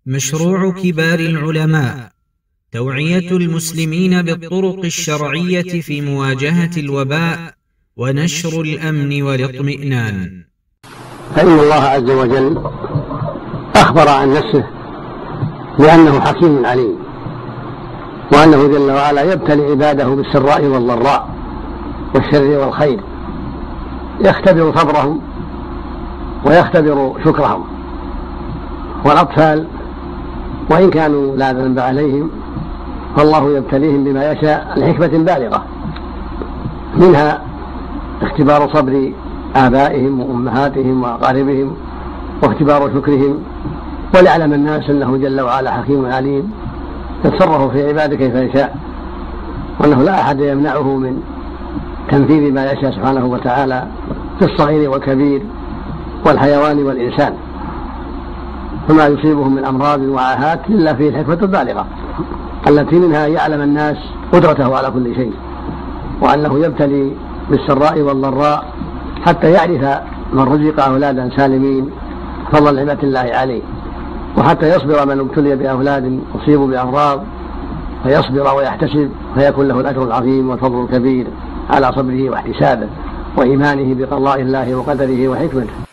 مشروع كبار العلماء توعية المسلمين بالطرق الشرعية في مواجهة الوباء ونشر الأمن والاطمئنان. فإن الله عز وجل أخبر عن نفسه بأنه حكيم عليم، وأنه جل وعلا يبتلي عباده بالسراء والضراء والشر والخير، يختبر صبرهم ويختبر شكرهم. والأطفال وإن كانوا لا ذنب عليهم فالله يبتليهم بما يشاء لحكمة بالغة، منها اختبار صبر آبائهم وأمهاتهم وأقاربهم واختبار شكرهم، وليعلم الناس أنه جل وعلا حكيم عليم يتصرف في عباده كيف يشاء، وأنه لا أحد يمنعه من تنفيذ ما يشاء سبحانه وتعالى في الصغير والكبير والحيوان والإنسان، فما يصيبهم من أمراض وعاهات إلا فيه الحكمة البالغة التي منها يعلم الناس قدرته على كل شيء، وأنه يبتلي بالسراء والضراء حتى يعرف من رزق أولادا سالمين فضل نعمة الله عليه، وحتى يصبر من ابتلي بأولاد أصيبوا بأمراض فيصبر ويحتسب فيكون له الأجر العظيم والفضل الكبير على صبره واحتسابه وإيمانه بقضاء الله وقدره وحكمته.